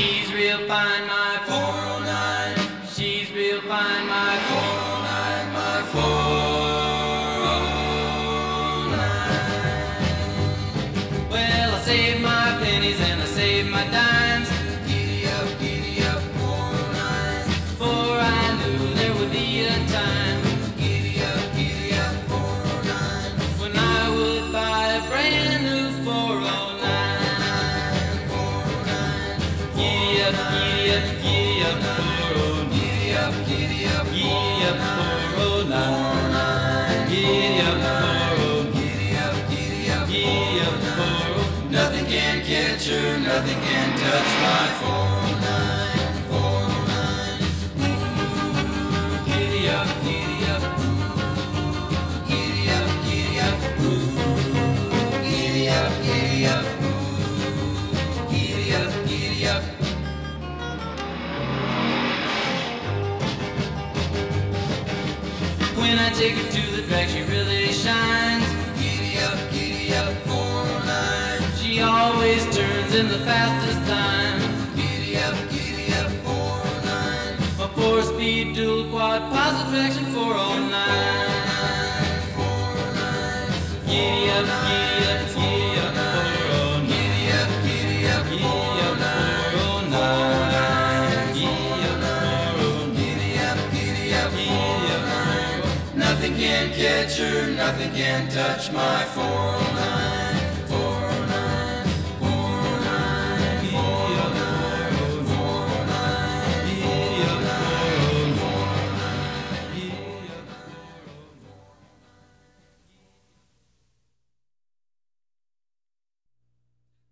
She's real fine, my 409. She's real fine, my 409, my 409. Well, I saved my pennies and I saved my dimes. Giddy up, 409. For I knew there would be a time. Giddy up, 409. When I would buy a brand new 409. 409. Giddy up, 409. Giddy up, 409. Giddy up, 409. Giddy up, 409. Nothing can catch her, nothing can touch my 409, 409. Giddy up, giddy up. Giddy up, giddy up. Giddy up, giddy up. Giddy up, giddy up. When I take her to the track, she really shines. Giddy up, 409. She always turns in the fastest time. Giddy up, 409. A 4-speed dual quad positive traction 409. 409. Giddy up, 409. Giddy up, 409. Giddy up, 409. Nothing can catch her, nothing can touch my 409.